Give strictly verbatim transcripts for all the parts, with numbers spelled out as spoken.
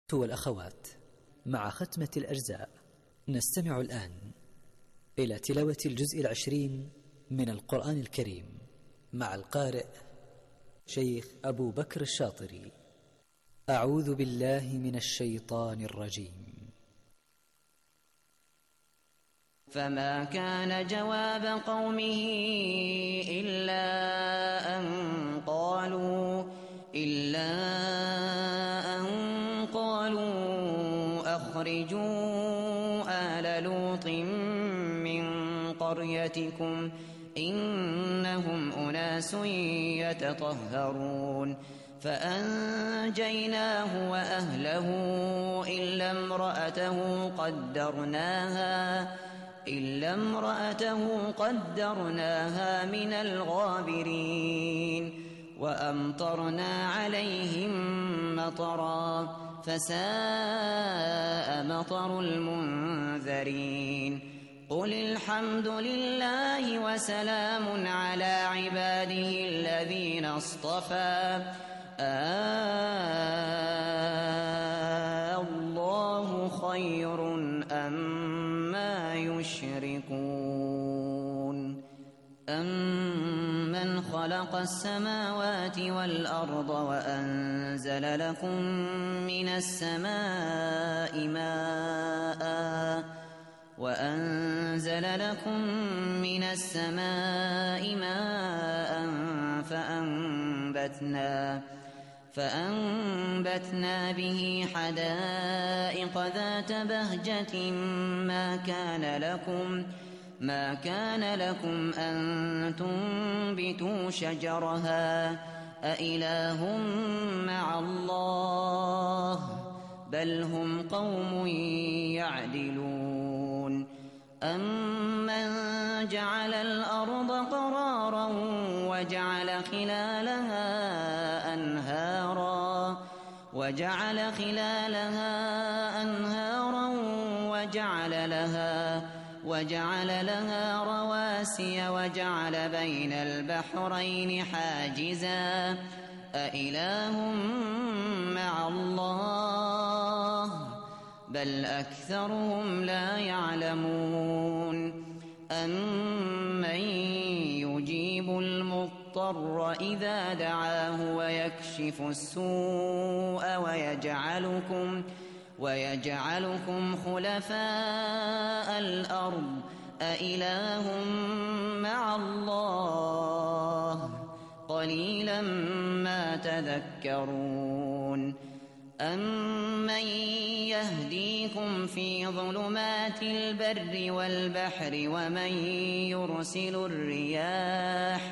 والأخوات، مع ختمة الأجزاء نستمع الآن إلى تلاوة الجزء العشرين من القرآن الكريم مع القارئ شيخ أبو بكر الشاطري. أعوذ بالله من الشيطان الرجيم. فما كان جواب قومه إلا أن قالوا إلا أن قالوا أخرجوا آل لوط من قريتكم إنهم أناس يتطهرون فأنجيناه وأهله إلا امرأته قدرناها إلا امرأته قدرناها من الغابرين وأمطرنا عليهم مطرا فساء مطر المنذرين. قل الحمد لله وسلام على عباده الذين اصطفى الله خير أما يشركون. أمن خلق السماوات والأرض وأنزل لكم من السماء ماء وأنزل لكم من السماء ماء فأنبتنا فأنبتنا به حدائق ذات بهجة ما كان لكم ما كان لكم أن تنبتوا شجرها أإله مع الله بل هم قوم يعدلون. أمن جعل الأرض قرارا وجعل خلالها أنهارا وجعل خلالها أنهارا وجعل لها وجعل لها رواسي وجعل بين البحرين حاجزا أإله مع الله بل أكثرهم لا يعلمون. أمن يجيب المضطر إذا دعاه ويكشف السوء ويجعلكم ويجعلكم خلفاء الأرض أإله مع الله قليلا ما تذكرون. أمن يهديكم في ظلمات البر والبحر ومن يرسل الرياح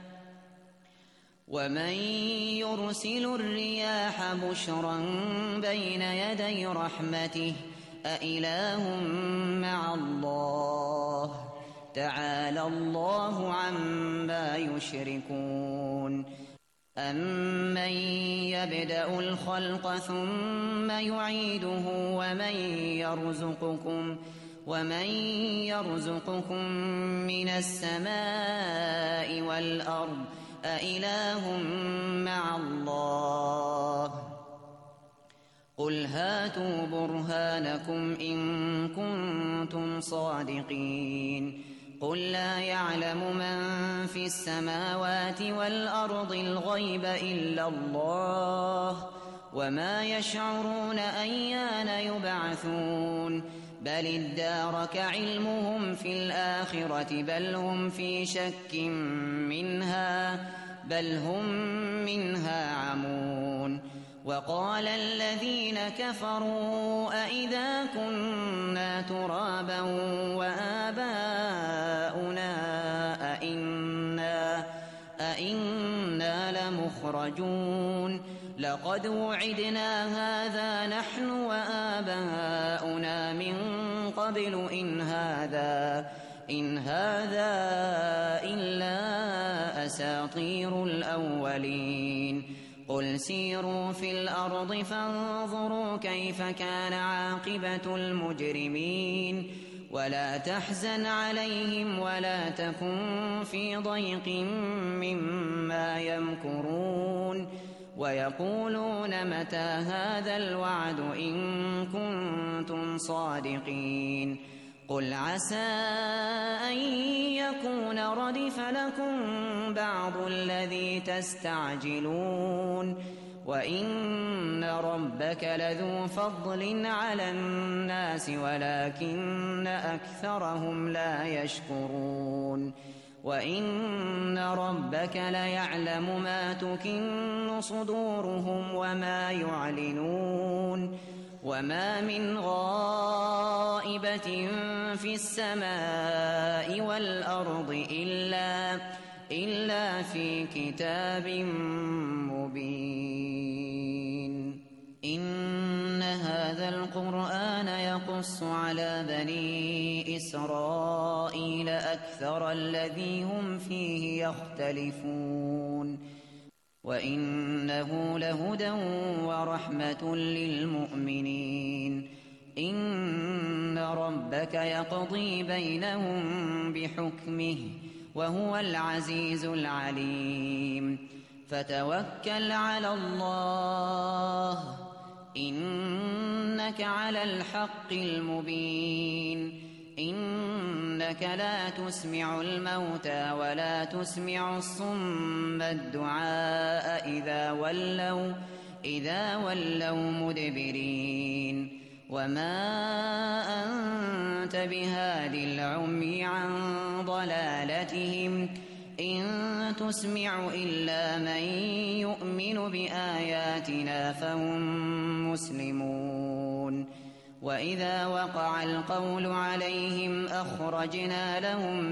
ومن يرسل الرياح بشرا بين يدي رحمته أإله مع الله تعالى الله عما يشركون. أمن يبدأ الخلق ثم يعيده ومن يرزقكم ومن يرزقكم من السماء والأرض أإله مع الله قل هاتوا برهانكم إن كنتم صادقين. قل لا يعلم من في السماوات والأرض الغيب إلا الله وما يشعرون أيان يبعثون بل ادارك علمهم في الآخرة بل هم في شك منها بل هم منها عمون. وقال الذين كفروا أئذا كنا ترابا وآباؤنا أئنا, أئنا لمخرجون لقد وعدنا هذا نحن وآباؤنا من قبل إن هذا إن هذا إلا أساطير الأولين. قل سيروا في الأرض فانظروا كيف كان عاقبة المجرمين ولا تحزن عليهم ولا تكن في ضيق مما يمكرون ويقولون متى هذا الوعد إن كنتم صادقين قل عسى أن يكون ردف لكم بعض الذي تستعجلون وإن ربك لذو فضل على الناس ولكن أكثرهم لا يشكرون وإن ربك ليعلم ما تكن صدورهم وما يعلنون وما من غائبة في السماء والأرض إلا إلا في كتاب مبين إن هذا القرآن يقص على بني إسرائيل أكثر الذي هم فيه يختلفون وإنه لهدى ورحمة للمؤمنين إن ربك يقضي بينهم بحكمه وهو العزيز العليم فتوكل على الله إنك على الحق المبين إنك لا تسمع الموتى ولا تسمع الصم الدعاء إذا ولوا إذا ولوا مدبرين وما أنت بهاد العمي عن ضلالتهم إن تسمع إلا من يؤمن بآياتنا فهم مسلمون وإذا وقع القول عليهم أخرجنا لهم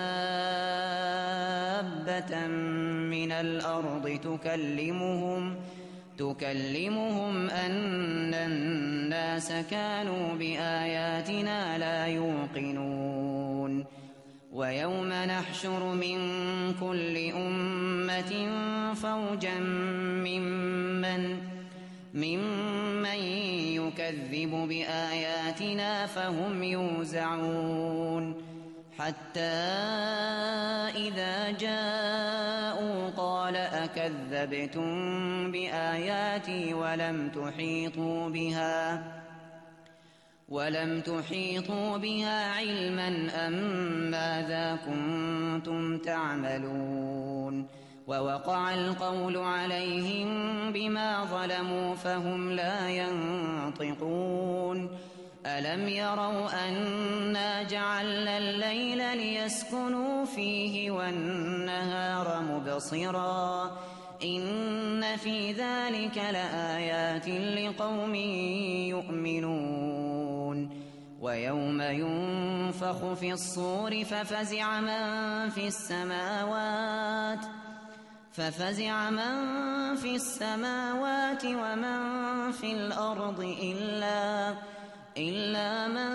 دابة من الأرض تكلمهم تكلمهم أن الناس كانوا بآياتنا لا يوقنون ويوم نحشر من كل أمة فوجا ممن ممن يكذب بآياتنا فهم يوزعون حتى إذا جاءوا قال أكذبتم بآياتي ولم تحيطوا بها ولم تحيطوا بها علما أم ماذا كنتم تعملون ووقع القول عليهم بما ظلموا فهم لا ينطقون ألم يروا أنا جعلنا الليل ليسكنوا فيه والنهار مبصرا إن في ذلك لآيات لقوم يؤمنون ويوم ينفخ في الصور ففزع من في السماوات ففزع من في السماوات ومن في الأرض إلا إلا من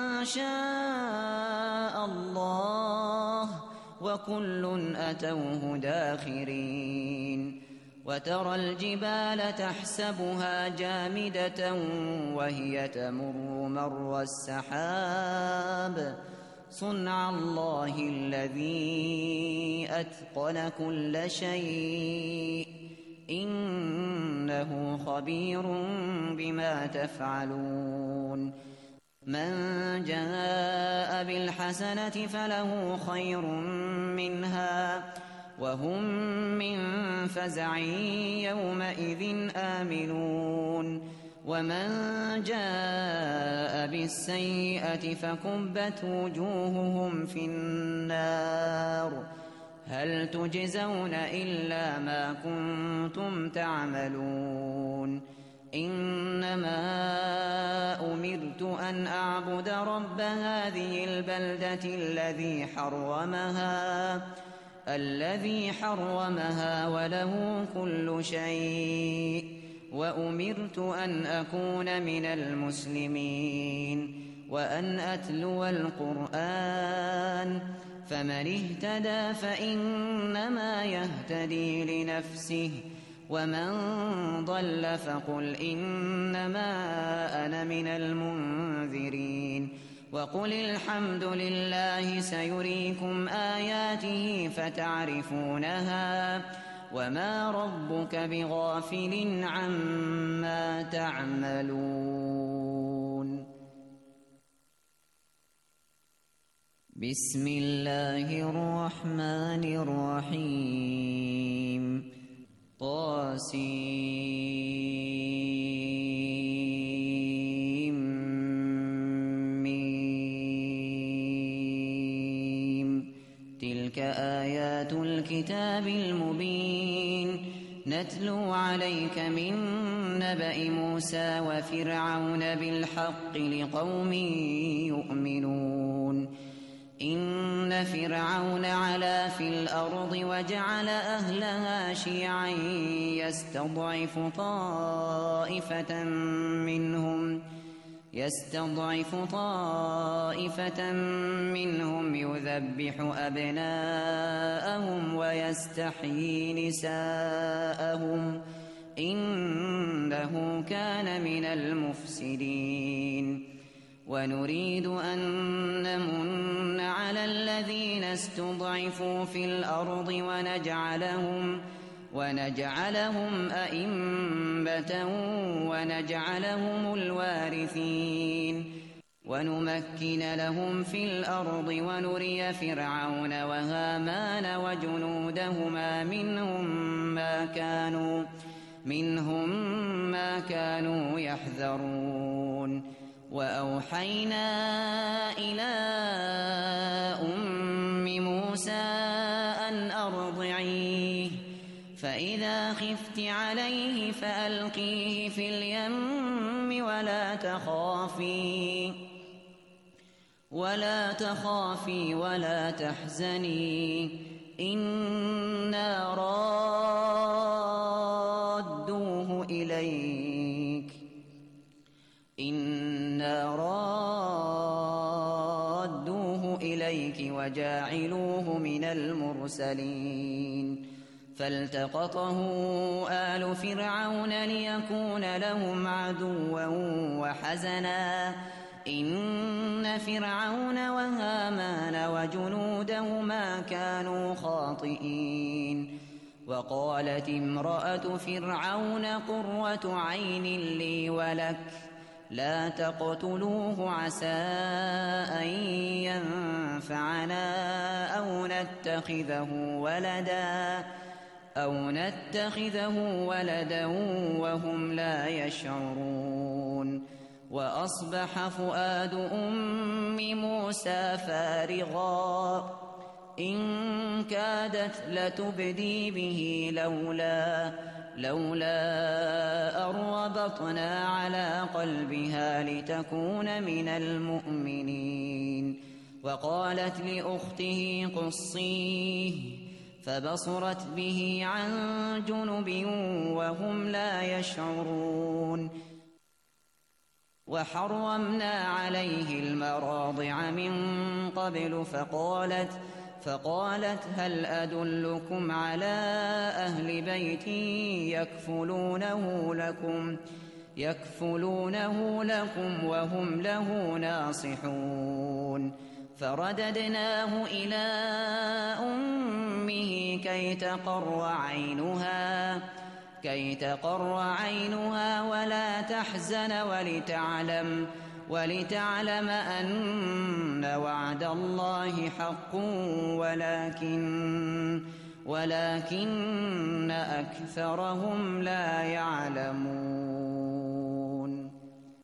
شاء الله وكل أتوه داخرين وترى الجبال تحسبها جامدة وهي تمر مر السحاب صنع الله الذي أتقن كل شيء إنه خبير بما تفعلون من جاء بالحسنة فله خير منها وهم من فزع يومئذ آمنون ومن جاء بالسيئة فكبت وجوههم في النار هل تجزون إلا ما كنتم تعملون إنما أمرت أن أعبد رب هذه البلدة الذي حرمها الذي حرمها وله كل شيء وأمرت أن أكون من المسلمين وأن أتلو القرآن فمن اهتدى فإنما يهتدي لنفسه ومن ضل فقل إنما أنا من المنذرين وقل الحمد لله سيريكم آياته فتعرفونها وما ربك بغافل عما تعملون. بسم الله الرحمن الرحيم. طاسيم ميم. تلك آيات الكتاب المبين نتلو عليك من نبأ موسى وفرعون بالحق لقوم يؤمنون. إن فرعون علا في الأرض وجعل أهلها شيعا يستضعف طائفة منهم يستضعف طائفة منهم يذبح أبناءهم ويستحيي نساءهم إنه كان من المفسدين. ونريد أن نمن على الذين استضعفوا في الأرض ونجعلهم ونجعلهم أئمة ونجعلهم الوارثين ونمكن لهم في الأرض ونري فرعون وهامان وجنودهما منهم ما كانوا منهم ما كانوا يحذرون. وأوحينا إلى أم موسى أن أرضعيه فإذا خفت عليه فألقيه في اليم ولا تخافي ولا تخافي ولا تحزني إنا رادوه إليك إنا رادوه إليك وجاعلوه من المرسلين. فالتقطه آل فرعون ليكون لهم عدوا وحزنا إن فرعون وهامان وجنودهما كانوا خاطئين. وقالت امرأة فرعون قرة عين لي ولك لا تقتلوه عسى أن ينفعنا أو نتخذه ولدا أو نتخذه ولدا وهم لا يشعرون. وأصبح فؤاد أم موسى فارغا إن كادت لتبدي به لولا لولا أن ربطنا على قلبها لتكون من المؤمنين. وقالت لأخته قصيه فبصرت به عن جنب وهم لا يشعرون. وحرمنا عليه المراضع من قبل فقالت فقالت هل أدلكم على أهل بيت يكفلونه لكم يكفلونه لكم وهم له ناصحون. فرددناه إلى أمه كي تقر عينها كي تقر عينها ولا تحزن ولتعلم ولتعلم أن وعد الله حق ولكن ولكن أكثرهم لا يعلمون.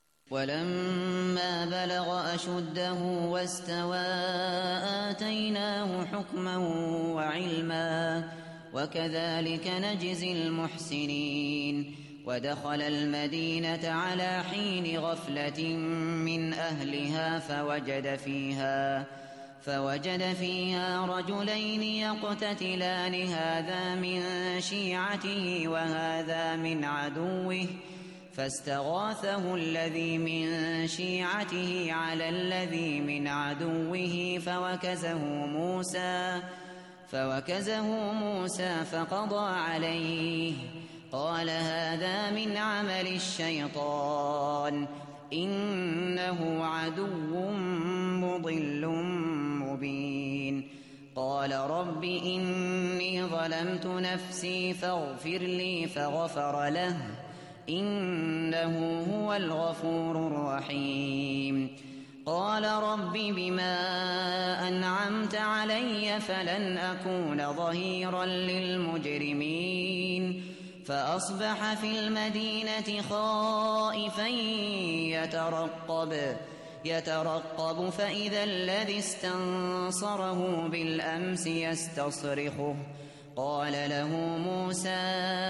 ولما بلغ أشده واستوى آتيناه حكما وعلما وكذلك نجزي المحسنين. ودخل المدينة على حين غفلة من أهلها فوجد فيها فوجد فيها رجلين يقتتلان هذا من شيعته وهذا من عدوه فاستغاثه الذي من شيعته على الذي من عدوه فوكزه موسى فوكزه موسى فقضى عليه قال هذا من عمل الشيطان إنه عدو مضل مبين. قال رب إني ظلمت ظلمت نفسي فاغفر لي فغفر له إنه هو الغفور الرحيم قال رب بما أنعمت علي فلن أكون ظهيرا للمجرمين فأصبح في المدينة خائفا يترقب يترقب فإذا الذي استنصره بالأمس يستصرخه قال له موسى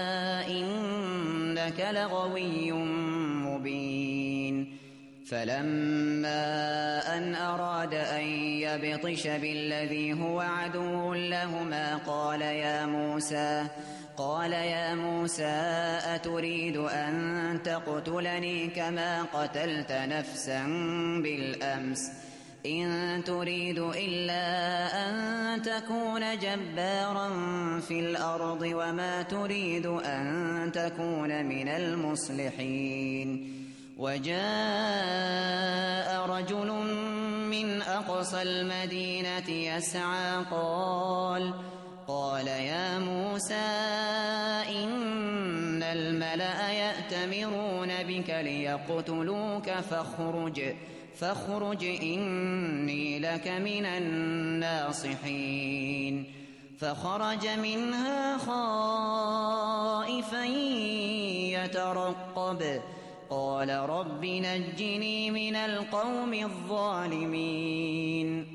إنك لغوي مبين فلما أن أراد أن يبطش بالذي هو عدو لهما قال يا موسى قال يا موسى أتريد أن تقتلني كما قتلت نفسا بالأمس إن تريد إلا أن تكون جبارا في الأرض وما تريد أن تكون من المصلحين وجاء رجل من أقصى المدينة يسعى قال قال يا موسى إن الملأ يأتمرون بك ليقتلوك فاخرج فاخرج إني لك من الناصحين فخرج منها خائفا يترقب قال رب نجني من القوم الظالمين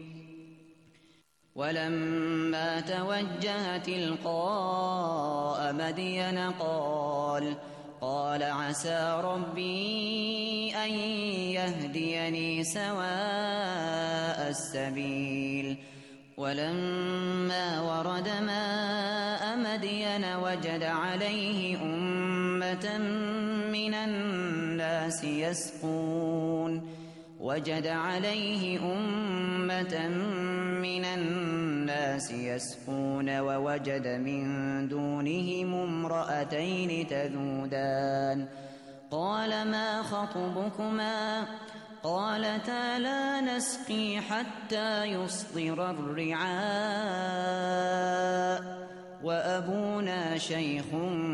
ولما توجه تلقاء مدين قال قال عسى ربي أن يهديني سواء السبيل ولما ورد ماء مدين وجد عليه أمة من الناس يسقون وجد عليه أمة من الناس يسقون ووجد من دونهم امرأتين تذودان قال ما خطبكما قالتا لا نسقي حتى يصدر الرعاء وأبونا شيخ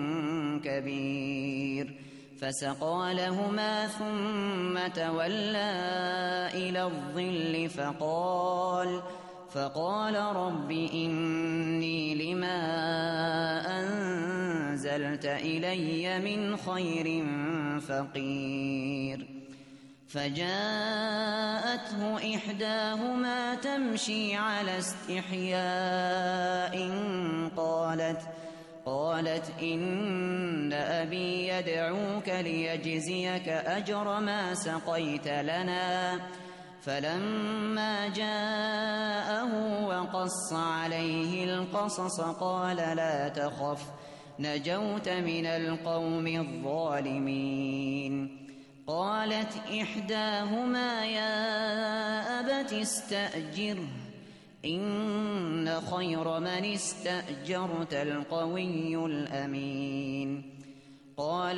كبير فسقى لهما ثم تولى إلى الظل فقال فقال رب إني لما أنزلت إلي من خير فقير فجاءته إحداهما تمشي على استحياء قالت قالت إن أبي يدعوك ليجزيك أجر ما سقيت لنا فلما جاءه وقص عليه القصص قال لا تخف نجوت من القوم الظالمين قالت إحداهما يا أبت استأجره إن خير من استأجرت القوي الأمين قال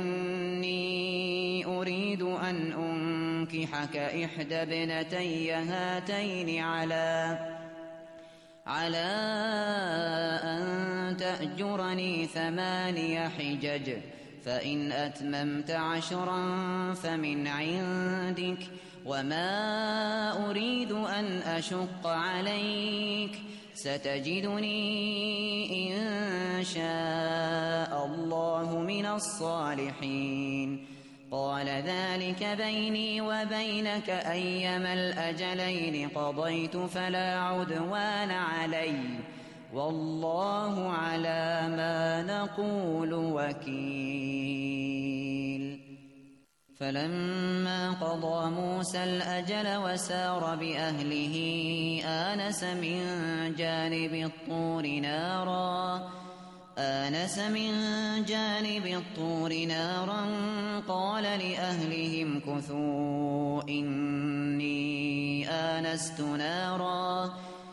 إني أريد أن أنكحك إحدى ابنتي هاتين على على أن تأجرني ثماني حجج فإن أتممت عشرا فمن عندك وما أريد أن أشق عليك ستجدني إن شاء الله من الصالحين قال ذلك بيني وبينك أيما الأجلين قضيت فلا عدوان علي والله على ما نقول وكيل فلما قضى موسى الأجل وسار بأهله آنس من جانب الطور نارا آنس من جانب الطور نارا قال لأهلهم كثوا إني آنست نارا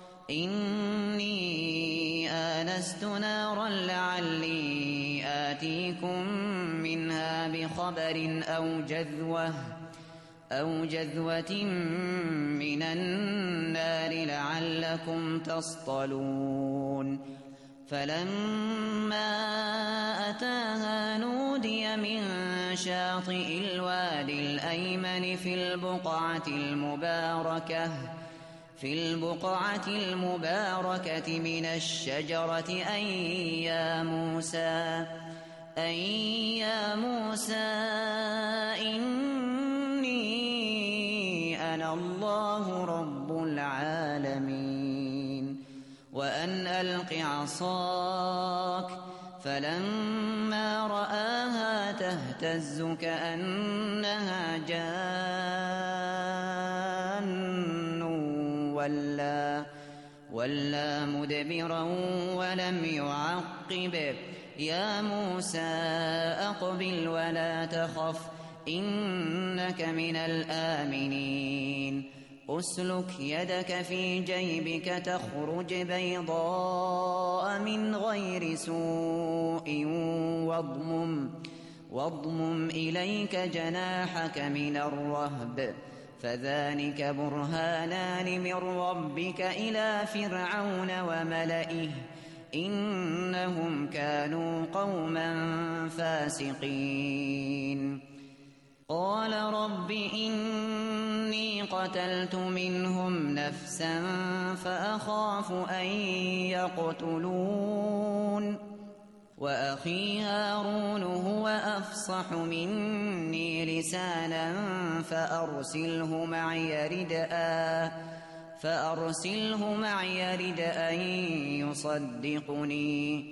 إني آنست نارا لعلي آتيكم منها بخبر أو جذوة أو جذوة من النار لعلكم تصطلون فلما أتاها نودي من شاطئ الوادي الأيمن في البقعة المباركة في البقعة المباركة من الشجرة أن يا موسى أن يا موسى إني أنا الله رب العالمين وأن ألق عصاك فلما رآها تهتز كأنها جان ولا, ولا مدبرا ولم يعقب يا موسى أقبل ولا تخف إنك من الآمنين أسلك يدك في جيبك تخرج بيضاء من غير سوء واضمم, واضمم إليك جناحك من الرهب فذلك برهانان من ربك إلى فرعون وملئه إنهم كانوا قوما فاسقين قال رب إني قتلت منهم نفسا فأخاف أن يقتلون وأخي هارون هو أفصح مني لسانا فأرسله معي ردءا فأرسله معي ردءا يصدقني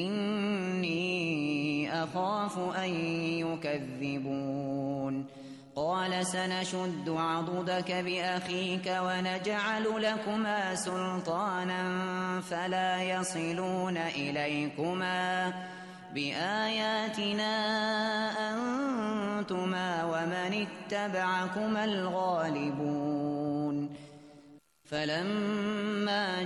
إني أخاف أن يكذبون قال سنشد عضدك بأخيك ونجعل لكما سلطانا فلا يصلون إليكما بآياتنا أنتما ومن اتبعكما الغالبون فلما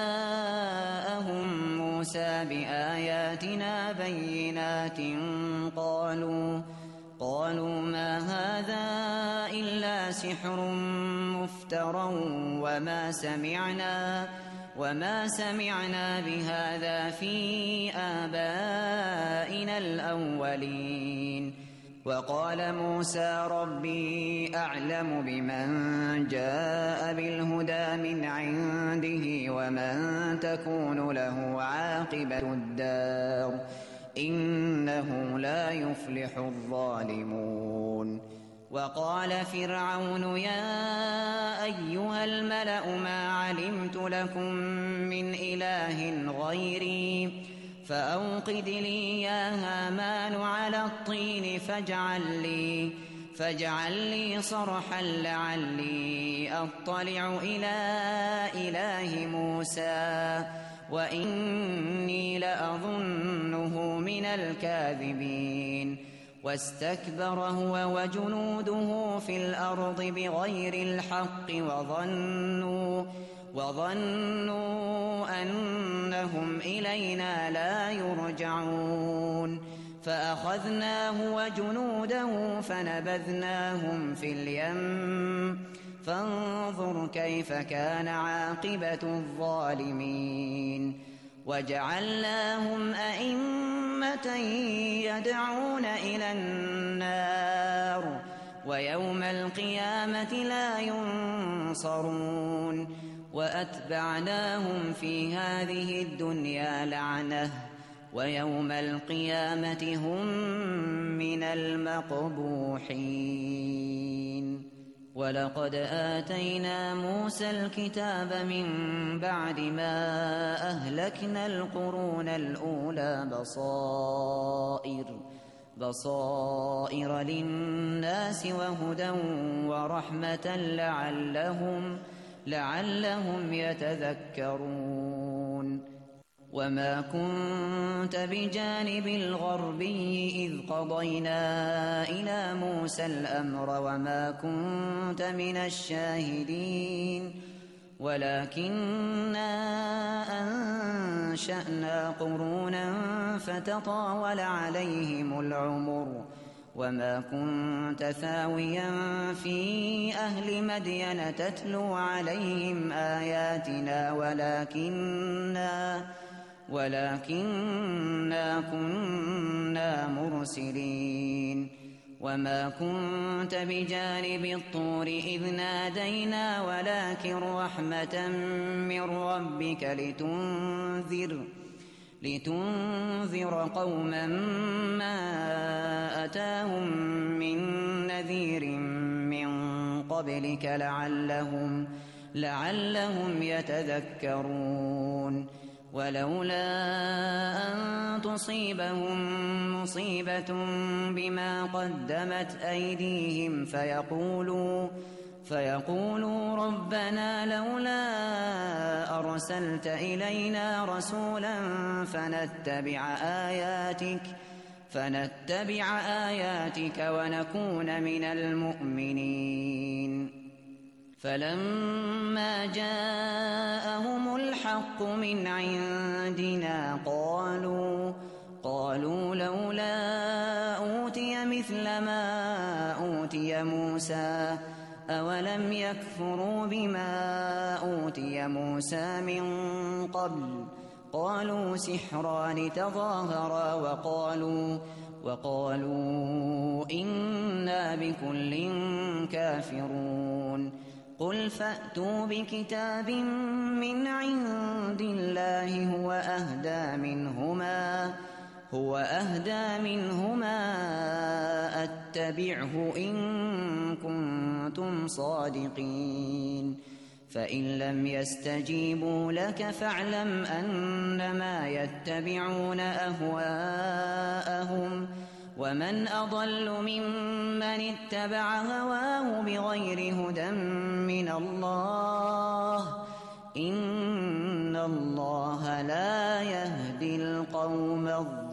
جاءهم موسى بآياتنا بينات قالوا قالوا ما هذا إلا سحر مفترى وما سمعنا وما سمعنا بهذا في آبائنا الأولين وقال موسى ربي أعلم بمن جاء بالهدى من عنده ومن تكون له عاقبة الدار إنه لا يفلح الظالمون وقال فرعون يا أيها الملأ ما علمت لكم من إله غيري فأوقد لي يا هامان على الطين فاجعل لي, فاجعل لي صرحا لعلي أطلع إلى إله موسى وإني لأظنه من الكاذبين واستكبر هو وجنوده في الأرض بغير الحق وظنوا وظنوا أنهم إلينا لا يرجعون فأخذناه وجنوده فنبذناهم في اليم فانظر كيف كان عاقبة الظالمين وجعلناهم أئمة يدعون إلى النار ويوم القيامة لا ينصرون وأتبعناهم في هذه الدنيا لعنة ويوم القيامة هم من المقبوحين ولقد آتينا موسى الكتاب من بعد ما أهلكنا القرون الأولى بصائر بصائر للناس وهدى ورحمة لعلهم لعلهم يتذكرون وما كنت بجانب الغربي إذ قضينا إلى موسى الأمر وما كنت من الشاهدين ولكننا أنشأنا قرونا فتطاول عليهم العمر وما كنت ثاويا في أهل مدين تتلو عليهم آياتنا ولكننا ولكننا كنا مرسلين وما كنت بجانب الطور إذ نادينا ولكن رحمة من ربك لتنذر لتنذر قوما ما أتاهم من نذير من قبلك لعلهم لعلهم يتذكرون ولولا أن تصيبهم مصيبة بما قدمت أيديهم فيقولوا فيقولوا ربنا لولا أرسلت إلينا رسولا فنتبع آياتك فنتبع آياتك ونكون من المؤمنين فلما جاءهم الحق من عندنا قالوا قالوا لولا أوتي مثل ما أوتي موسى أولم يكفروا بما أوتي موسى من قبل قالوا سحران تظاهرا وقالوا وقالوا إنا بكل كافرون قل فأتوا بكتاب من عند الله هو أهدى منهما هو أهدى منهما أتبعه إن كنتم صادقين فإن لم يستجيبوا لك فاعلم أنما يتبعون أهواءهم ومن أضل ممن اتبع هواه بغير هدى من الله إن الله لا يهدي القوم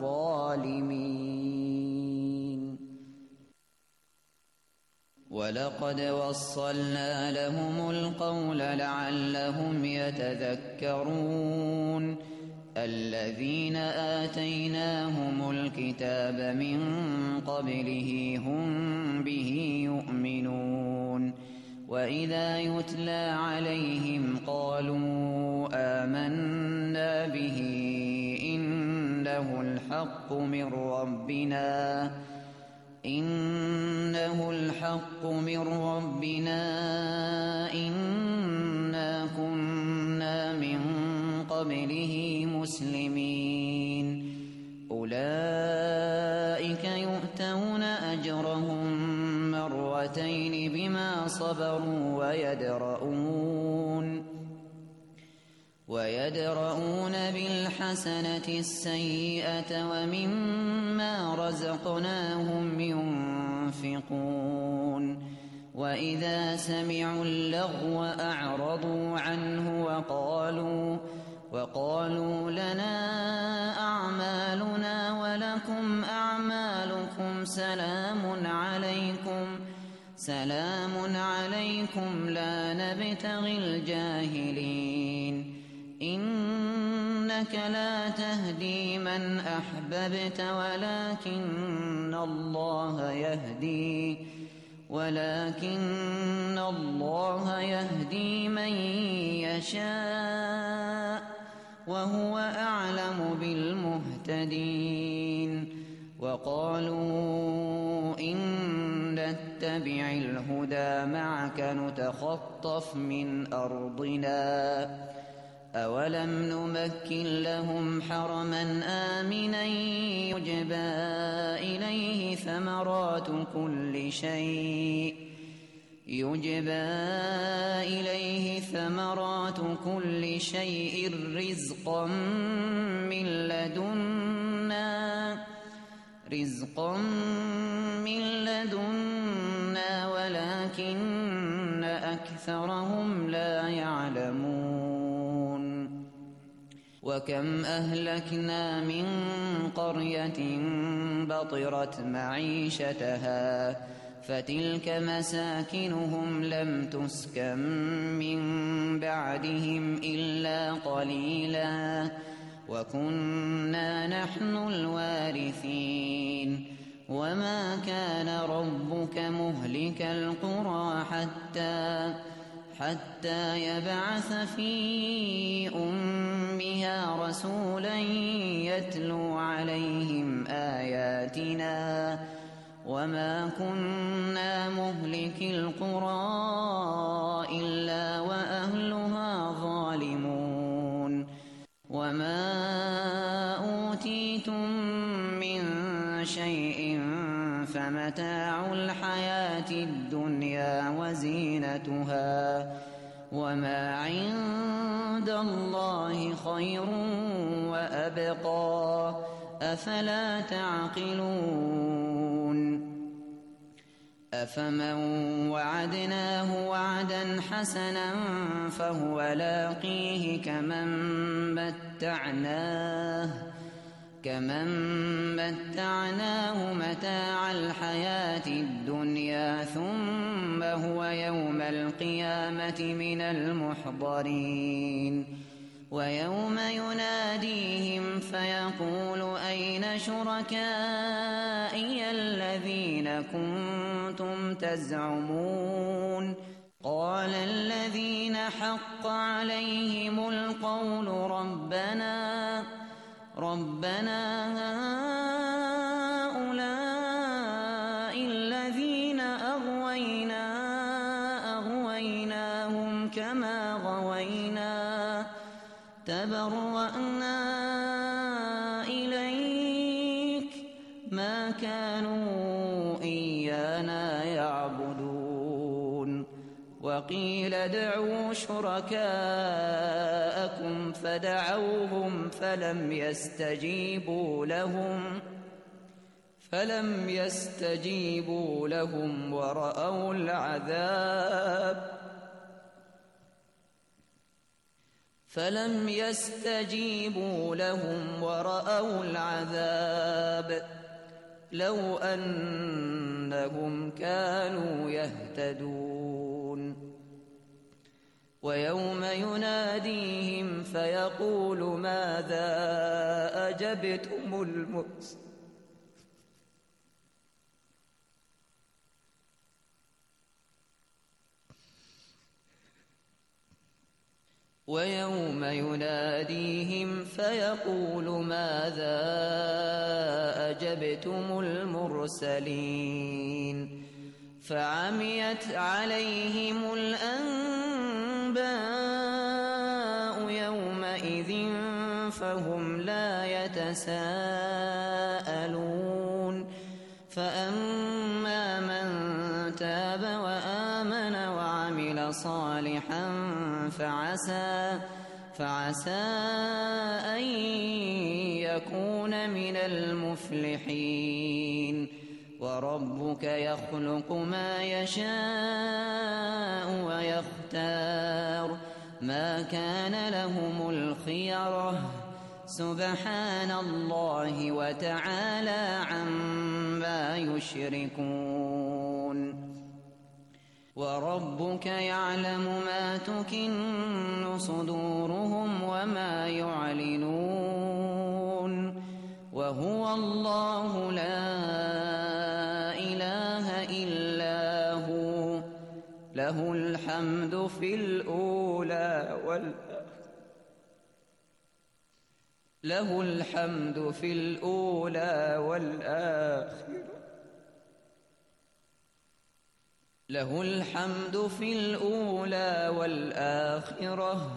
الظالمين ولقد وصلنا لهم القول لعلهم يتذكرون الذين آتيناهم الكتاب من قبله هم به يؤمنون وإذا يتلى عليهم قالوا آمنا به إنه الحق من ربنا إنه الحق من ربنا إنا كنا من قبله مسلمين أولئك يؤتون أجرهم مرتين بما صبروا ويدرؤون ويدرؤون بالحسنة السيئة ومما رزقناهم ينفقون وإذا سمعوا اللغو أعرضوا عنه وقالوا وقالوا لنا أعمالنا ولكم أعمالكم سلام عليكم سلام عليكم لا نبتغي الجاهلين إنك لا تهدي من أحببت ولكن الله يهدي ولكن الله يهدي من يشاء وهو أعلم بالمهتدين وقالوا إن نتبع الهدى معك نتخطف من أرضنا أولم نمكن لهم حرما آمنا يجبى إليه ثمرات كل شيء يجبى إليه ثمرات كل شيء رزقا من لدنا رزقا من لدنا ولكن أكثرهم لا يعلمون وكم أهلكنا من قرية بطرت معيشتها فتلك مساكنهم لم تسكن من بعدهم إلا قليلا وكنا نحن الوارثين وما كان ربك مهلك القرى حتى حتى يبعث في أمها رسولا يتلو عليهم آياتنا وما كنا مهلك القرى إلا وأهلها ظالمون وما أوتيتم من شيء فمتاع الحياة الدنيا وزينتها وما عند الله خير وأبقى أفلا تعقلون أفمن وعدناه وعدا حسنا فهو لاقيه كمن متعناه كمن متعناه متاع الحياة الدنيا ثم هو يوم القيامة من المحضرين ويوم يناديهم فيقول أين شركائي الذين كنتم تزعمون قال الذين حق عليهم القول ربنا ربنا هؤلاء الذين أغوينا أغويناهم كما غوينا تبرأنا إليك ما كانوا إيانا يعبدون وقيل ادعوا شركاءكم فدعوهم فلم يستجيبوا لهم فلم يستجيبوا لهم ورأوا العذاب فلم يستجيبوا لهم ورأوا العذاب لو أنهم كانوا يهتدون ويوم يناديهم فيقول ماذا أجبتم المرسلين ويوم يناديهم فيقول ماذا أجبتم المرسلين فعميت عليهم الأنباء يومئذ فهم لا يتساءلون فأما من تاب وآمن وعمل صالحا فعسى فعسى أن يكون من المفلحين وربك يخلق ما يشاء ويختار ما كان لهم الخيرة سبحان الله وتعالى عما يشركون وربك يعلم ما تكن صدورهم وما يعلنون وهو الله لا إله إلا هو له الحمد في الأولى والآخرة له الحمد في الأولى والآخرة له الحمد في الأولى والآخرة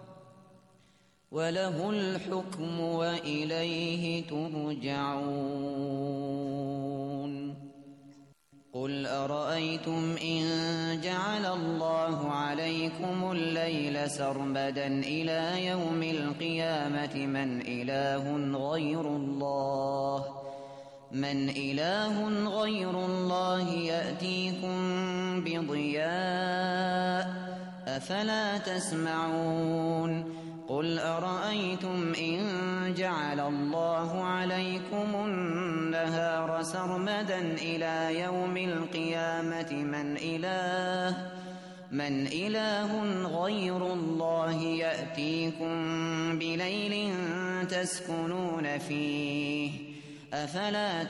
وله الحكم وإليه ترجعون قل أرأيتم إن جعل الله عليكم الليل سرمدا إلى يوم القيامة من إله غير الله من إله غير الله يأتيكم بضياء أفلا تسمعون قل أرأيتم إن جعل الله عليكم النهار سرمدا إلى يوم القيامة من إله من إله غير الله يأتيكم بليل تسكنون فيه أفلا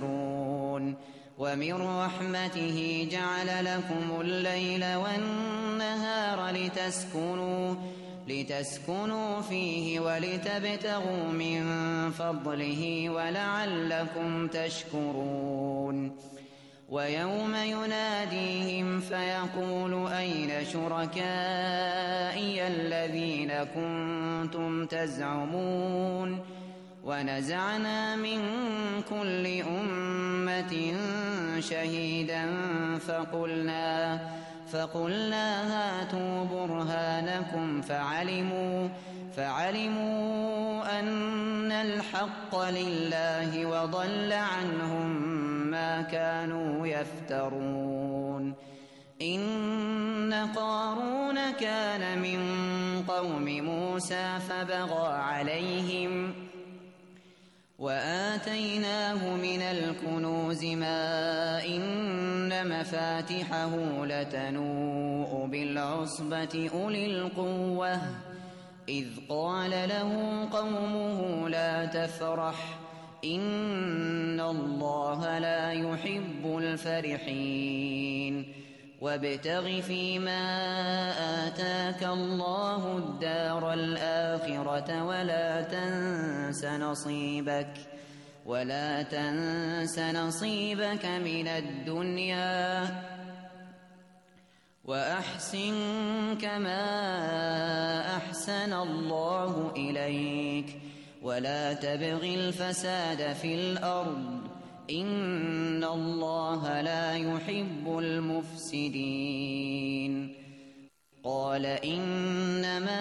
تبصرون ومن رحمته جعل لكم الليل والنهار والنهار لتسكنوا, لتسكنوا فيه ولتبتغوا من فضله ولعلكم تشكرون. ويوم يناديهم فيقول أين شركائي الذين كنتم تزعمون. ونزعنا من كل أمة شهيدا فقلنا, فقلنا هاتوا برهانكم فعلموا, فعلموا أن الحق لله وضل عنهم ما كانوا يفترون. إن قارون كان من قوم موسى فبغى عليهم وآتيناه من الكنوز ما إن مفاتحه لتنوء بالعصبة أولي القوة إذ قال له قومه لا تفرح إن الله لا يحب الفرحين. وابتغ فيما آتاك الله الدار الآخرة ولا تنس نصيبك ولا تنس نصيبك من الدنيا وأحسن كما أحسن الله إليك ولا تبغ الفساد في الأرض إن الله لا يحب المفسدين. قال إنما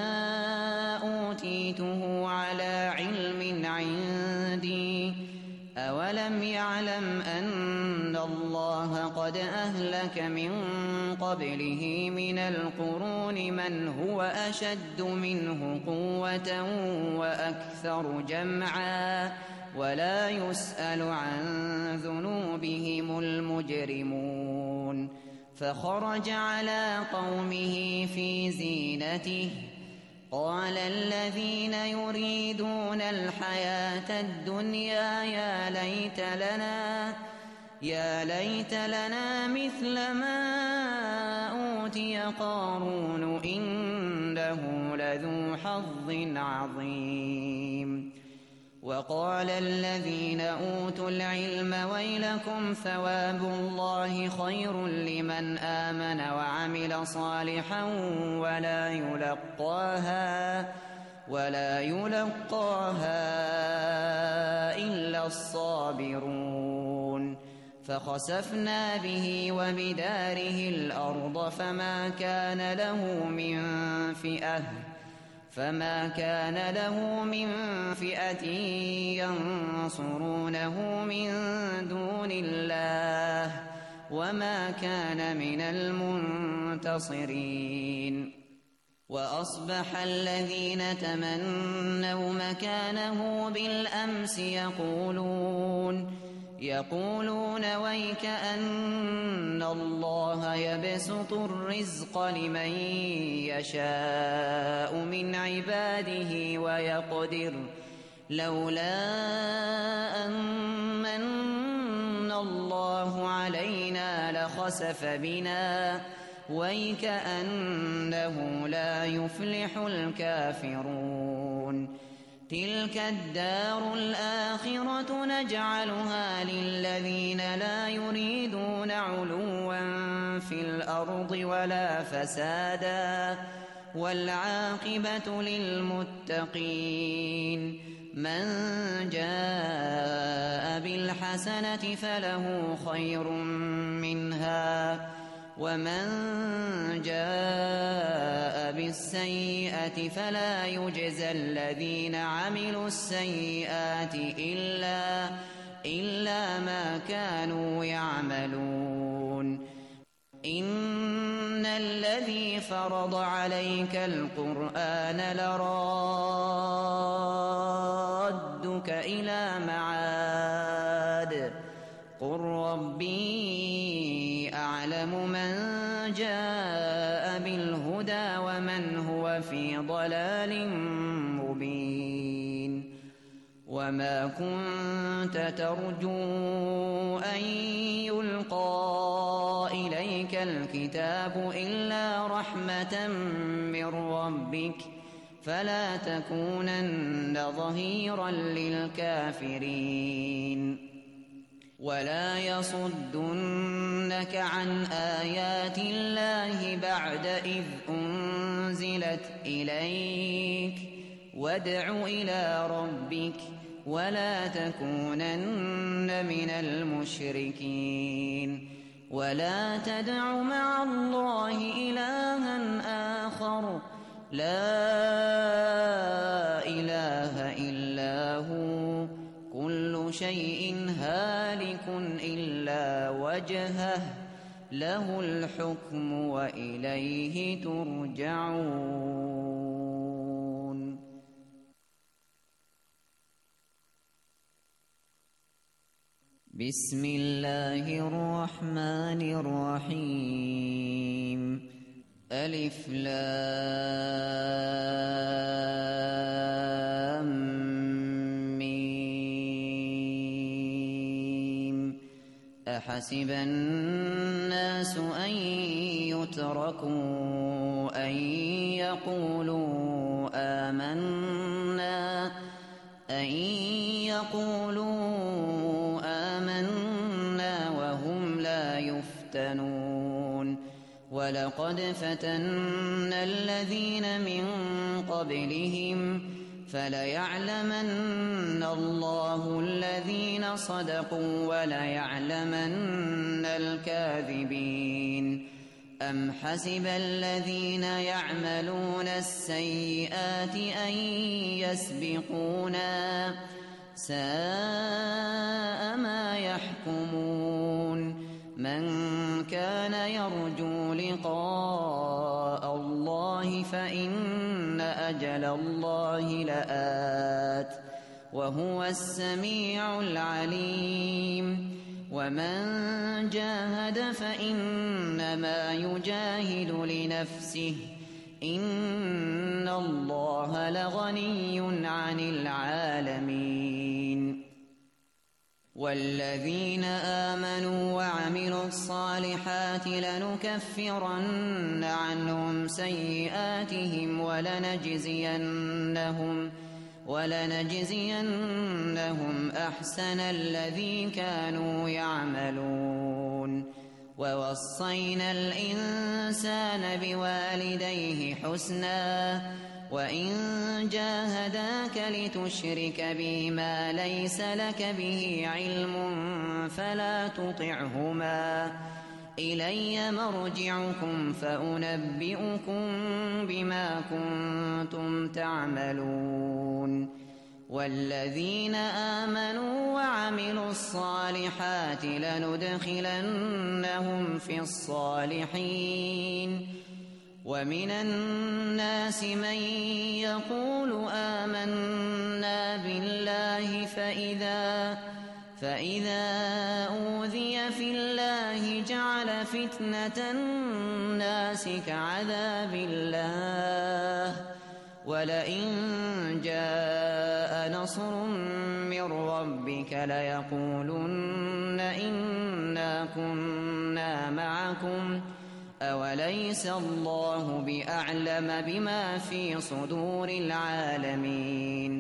أوتيته على علم عندي أولم يعلم أن الله قد أهلك من قبله من القرون من هو أشد منه قوة وأكثر جمعا ولا يسأل عن ذنوبهم المجرمون. فخرج على قومه في زينته قال الذين يريدون الحياة الدنيا يا ليت لنا يا ليت لنا مثل ما أوتي قارون إنه لذو حظ عظيم. وقال الذين أوتوا العلم ويلكم ثواب الله خير لمن آمن وعمل صالحا ولا يلقاها ولا يلقاها إلا الصابرون. فخسفنا به وبداره الأرض فما كان له من فئة فما كان له من فئة ينصرونه من دون الله وما كان من المنتصرين. وأصبح الذين تمنوا مكانه بالأمس يقولون يقولون ويكأن الله يبسط الرزق لمن يشاء من عباده ويقدر لولا أن من الله علينا لخسف بنا ويكأنه لا يفلح الكافرون. تلك الدار الآخرة نجعلها للذين لا يريدون علوا في الأرض ولا فسادا والعاقبة للمتقين. من جاء بالحسنة فله خير منها ومن جاء بالسيئة فلا يجزى الذين عملوا السيئات إلا, إلا ما كانوا يعملون. إن الذي فرض عليك القرآن لرادك إلى معاد قل ربي أعلم من جاء بالهدى ومن هو في ضلال مبين. وما كنت ترجو أن يلقى إليك الكتاب إلا رحمة من ربك فلا تكونن ظهيرا للكافرين ولا يصدنك عن آيات الله بعد إذ أنزلت إليك وادع إلى ربك ولا تكونن من المشركين ولا تدع مع الله إلها آخر لا إله إلا هو كل شيء هالك إلا وجهه له الحكم وإليه ترجعون. بسم الله الرحمن الرحيم ألف لام ميم أحسب الناس أن يتركوا أن يقولوا آمنا أن يقولوا آمنا وهم لا يفتنون ولقد فتنا الذين من قبلهم فليعلمن الله الذين صدقوا وليعلمن الكاذبين أم حسب الذين يعملون السيئات أن يسبقونا ساء ما يحكمون من كان يرجو لقاء الله فإن أجل الله لآت وهو السميع العليم ومن جاهد فإنما يجاهد لنفسه إن الله لغني عن العالمين والذين آمنوا وعملوا الصالحات لنكفرن عنهم سيئاتهم ولنجزينهم ولنجزينهم أحسن الذي كانوا يعملون ووصينا الإنسان بوالديه حسنا وإن جاهداك لتشرك بي ما ليس لك به علم فلا تطعهما إلي مرجعكم فأنبئكم بما كنتم تعملون والذين آمنوا وعملوا الصالحات لندخلنهم في الصالحين ومن الناس من يقول آمنا بالله فإذا فإذا أوذي في الله جعل فتنة الناس كعذاب الله ولئن جاء نصر من ربك ليقولن إنا كنا معكم أوليس الله بأعلم بما في صدور العالمين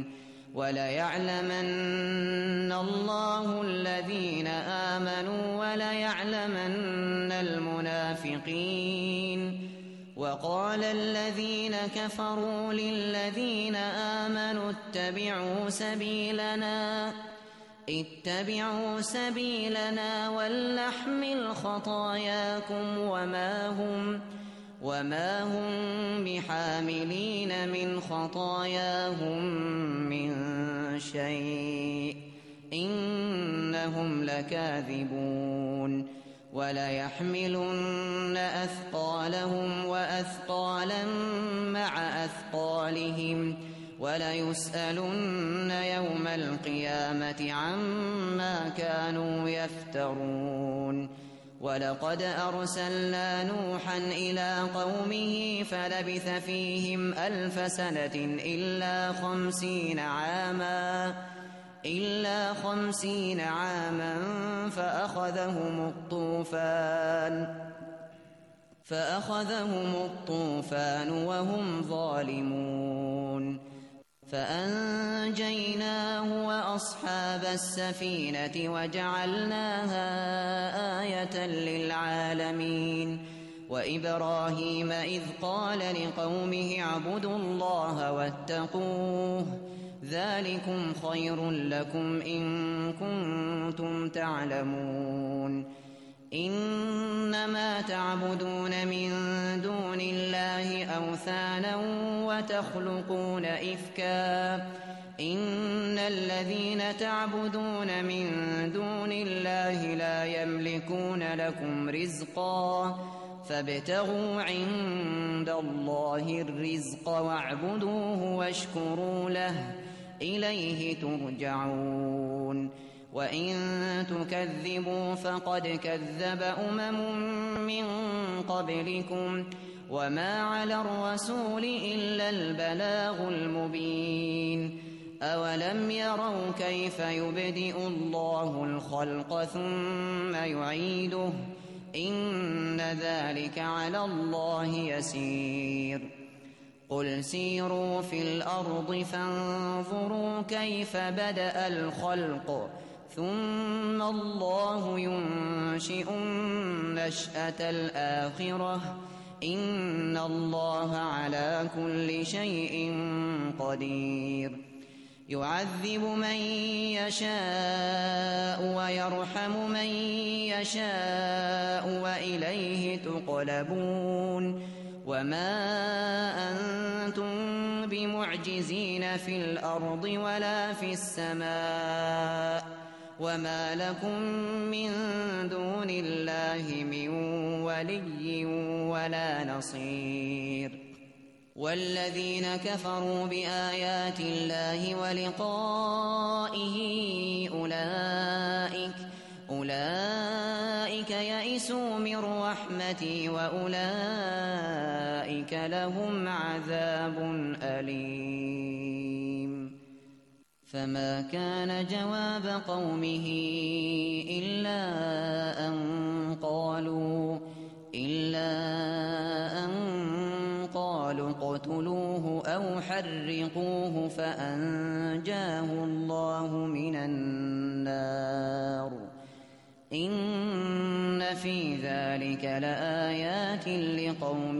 وليعلمن الله الذين آمنوا وليعلمن المنافقين وقال الذين كفروا للذين آمنوا اتبعوا سبيلنا اتبعوا سبيلنا ولنحمل خطاياكم وما هم وما هم بحاملين من خطاياهم من شيء إنهم لكاذبون وليحملن أثقالهم وأثقالا مع أثقالهم وليسألن يوم القيامة عما كانوا يفترون ولقد أرسلنا نوحا إلى قومه فلبث فيهم ألف سنة إلا خمسين عاما إلا خمسين عاما فأخذهم الطوفان فأخذهم الطوفان وهم ظالمون فأنجيناه وأصحاب السفينة وجعلناها آية للعالمين وإبراهيم إذ قال لقومه اعبدوا الله واتقوه ذلكم خير لكم إن كنتم تعلمون إنما تعبدون من دون الله أوثانا وتخلقون إفكا إن الذين تعبدون من دون الله لا يملكون لكم رزقا فابتغوا عند الله الرزق واعبدوه واشكروا له إليه ترجعون وإن تكذبوا فقد كذب أمم من قبلكم وما على الرسول إلا البلاغ المبين أولم يروا كيف يبدئ الله الخلق ثم يعيده إن ذلك على الله يسير قل سيروا في الأرض فانظروا كيف بدأ الخلق ثم الله ينشئ النشأة الآخرة إن الله على كل شيء قدير يعذب من يشاء ويرحم من يشاء وإليه تقلبون وما أنتم بمعجزين في الأرض ولا في السماء وما لكم من دون الله من ولي ولا نصير والذين كفروا بآيات الله ولقائه أولئك أولئك يئسوا من رحمتي وأولئك لهم عذاب أليم فما كان جواب قومه إلا أن قالوا إلا أن قالوا اقتلوه أو حرقوه فأنجاه الله من النار إن في ذلك لآيات لقوم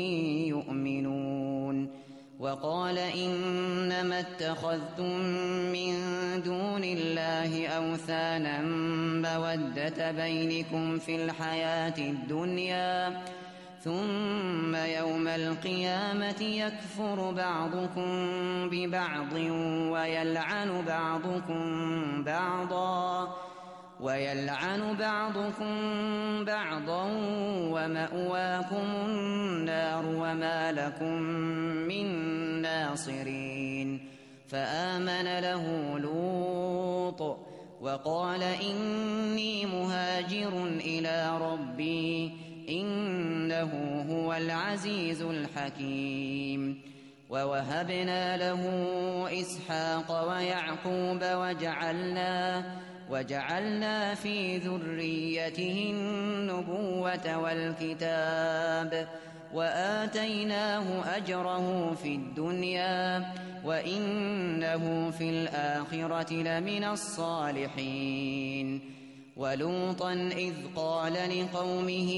يؤمنون وقال إنما اتخذتم من دون الله أوثانا مودة بينكم في الحياة الدنيا ثم يوم القيامة يكفر بعضكم ببعض ويلعن بعضكم بعضا ويلعن بعضكم بعضا ومأواكم النار وما لكم من ناصرين فآمن له لوط وقال إني مهاجر إلى ربي إنه هو العزيز الحكيم ووهبنا له إسحاق ويعقوب وجعلنا وجعلنا في ذريته النبوة والكتاب وآتيناه أجره في الدنيا وإنه في الآخرة لمن الصالحين ولوطا إذ قال لقومه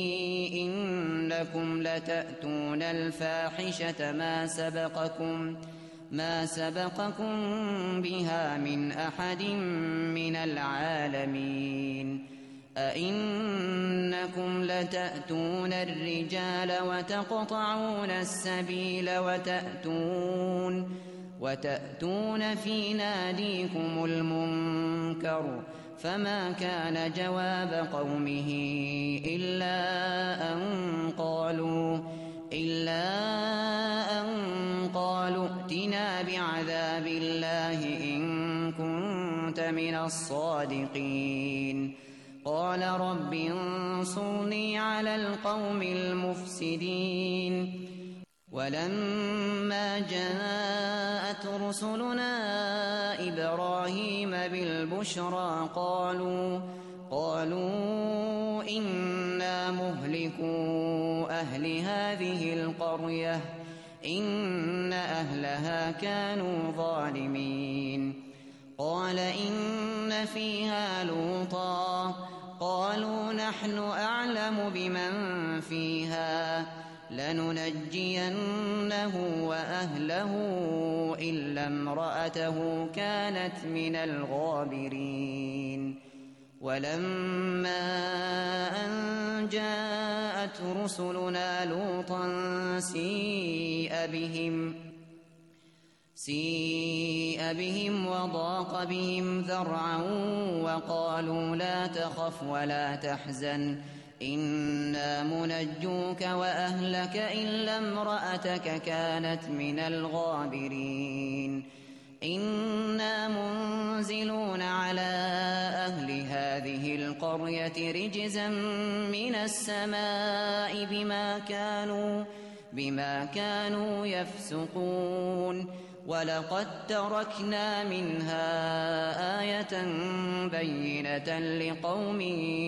إنكم لتأتون الفاحشة ما سبقكم ما سبقكم بها من أحد من العالمين أئنكم لتأتون الرجال وتقطعون السبيل وتأتون وتأتون في ناديكم المنكر فما كان جواب قومه إلا أن قالوا إلا أن قالوا ائتنا بعذاب الله إن كنت من الصادقين قال رب انصرني على القوم المفسدين ولما جاءت رسلنا إبراهيم بالبشرى قالوا قالوا إنا مهلكو أهل هذه القرية إن أهلها كانوا ظالمين قال إن فيها لوطا قالوا نحن أعلم بمن فيها لننجينه وأهله إلا امرأته كانت من الغابرين ولما أن جاءت رسلنا لوطا سيء بهم سيء بهم وضاق بهم ذرعا وقالوا لا تخف ولا تحزن إنا منجوك وأهلك إلا امرأتك كانت من الغابرين إنا منزلون على أهل هذه القرية رجزا من السماء بما كانوا بما كانوا يفسقون ولقد تركنا منها آية بينة لقوم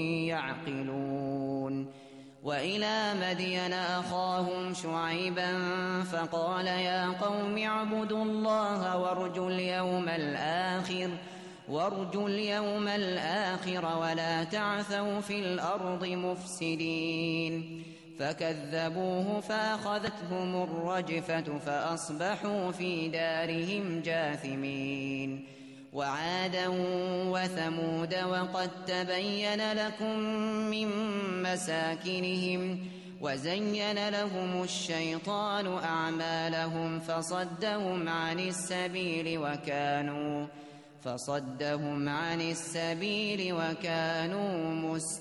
يعقلون وإلى مدين أخاهم شعيبا فقال يا قوم اعبدوا الله وارجوا اليوم الآخر وارجوا اليوم الآخر ولا تعثوا في الأرض مفسدين فكذبوه فأخذتهم الرجفة فأصبحوا في دارهم جاثمين وعادا وثمود وقد تبين لكم من مساكنهم وزين لهم الشيطان أعمالهم فصدهم عن السبيل وكانوا فصدهم عن السبيل وكانوا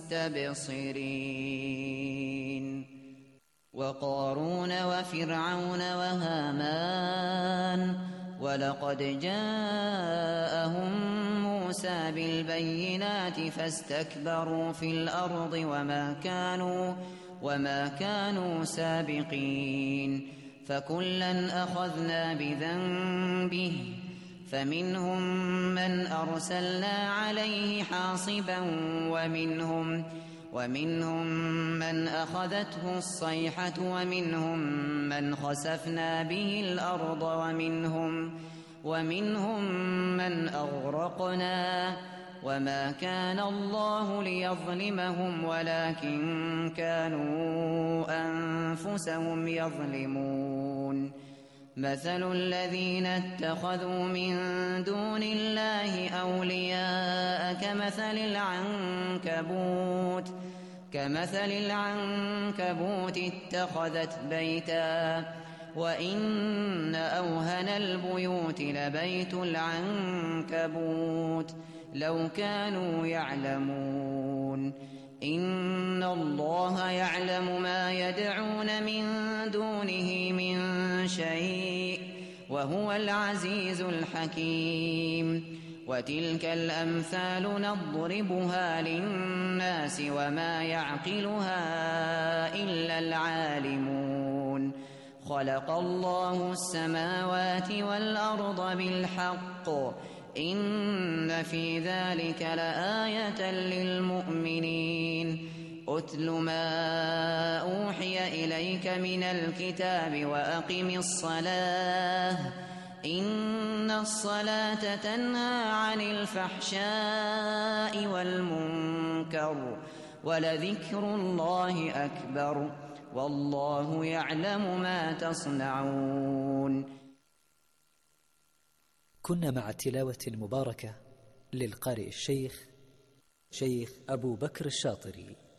مستبصرين وقارون وفرعون وهامان ولقد جاءهم موسى بالبينات فاستكبروا في الأرض وما كانوا وما كانوا سابقين فكلا أخذنا بذنبه فمنهم من أرسلنا عليه حاصبا ومنهم ومنهم من أخذته الصيحة ومنهم من خسفنا به الأرض ومنهم ومنهم من أغرقنا وما كان الله ليظلمهم ولكن كانوا أنفسهم يظلمون مثل الذين اتخذوا من دون الله أولياء كمثل العنكبوت كمثل العنكبوت اتخذت بيتا وإن أوهن البيوت لبيت العنكبوت لو كانوا يعلمون إن الله يعلم ما يدعون من دونه من شيء وهو العزيز الحكيم وتلك الأمثال نضربها للناس وما يعقلها إلا العالمون خلق الله السماوات والأرض بالحق إن في ذلك لآية للمؤمنين أتل ما أوحي إليك من الكتاب وأقم الصلاة إن الصلاة تنهى عن الفحشاء والمنكر ولذكر الله أكبر والله يعلم ما تصنعون. كنا مع التلاوة المباركة للقارئ الشيخ شيخ أبو بكر الشاطري.